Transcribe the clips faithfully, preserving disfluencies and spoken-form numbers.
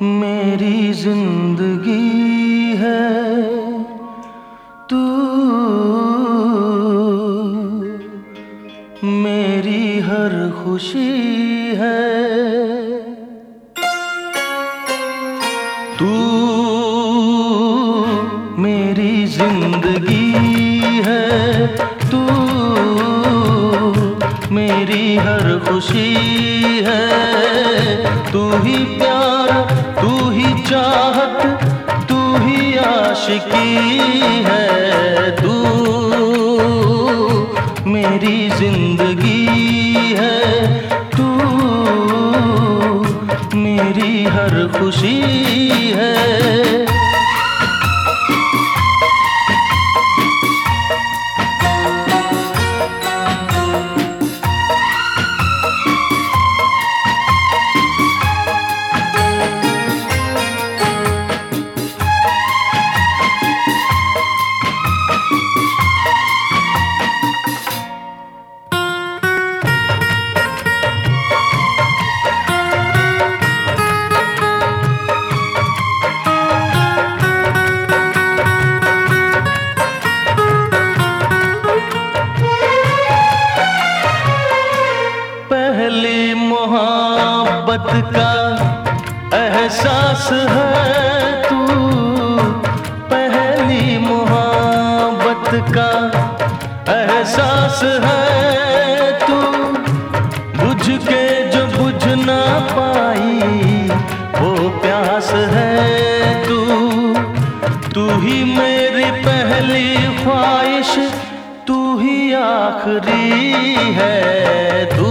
मेरी जिंदगी है तू, मेरी हर खुशी है तू, मेरी जिंदगी है तू, मेरी हर खुशी है। तू ही प्यार, तू ही चाहत, तू ही आशिकी है। तू मेरी जिंदगी है तू, मेरी हर खुशी है। पहली मोहब्बत का एहसास है तू, पहली मोहब्बत का एहसास है तू। बुझ के जो बुझ ना पाई वो प्यास है तू। तू ही मेरी पहली ख्वाहिश, तू ही आखिरी है। तू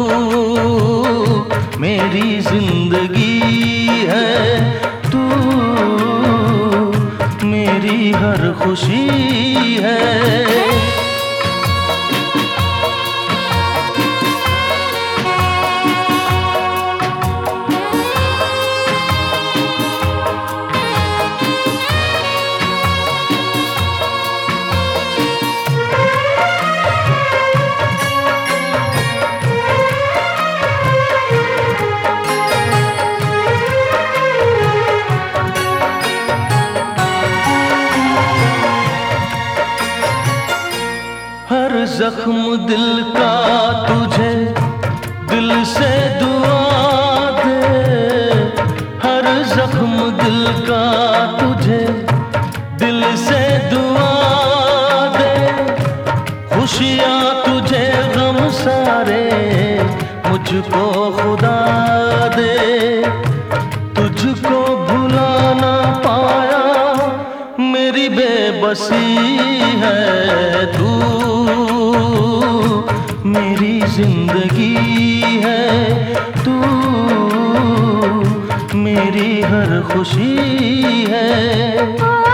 मेरी जिंदगी है तू, मेरी हर खुशी है। हर जख्म दिल का तुझे दिल से दुआ दे, हर जख्म दिल का तुझे दिल से दुआ दे। खुशियाँ तुझे गम सारे मुझको खुदा दे। तुझको भुला ना पाया मेरी बेबसी है। तू मेरी जिंदगी है तू, मेरी हर खुशी है।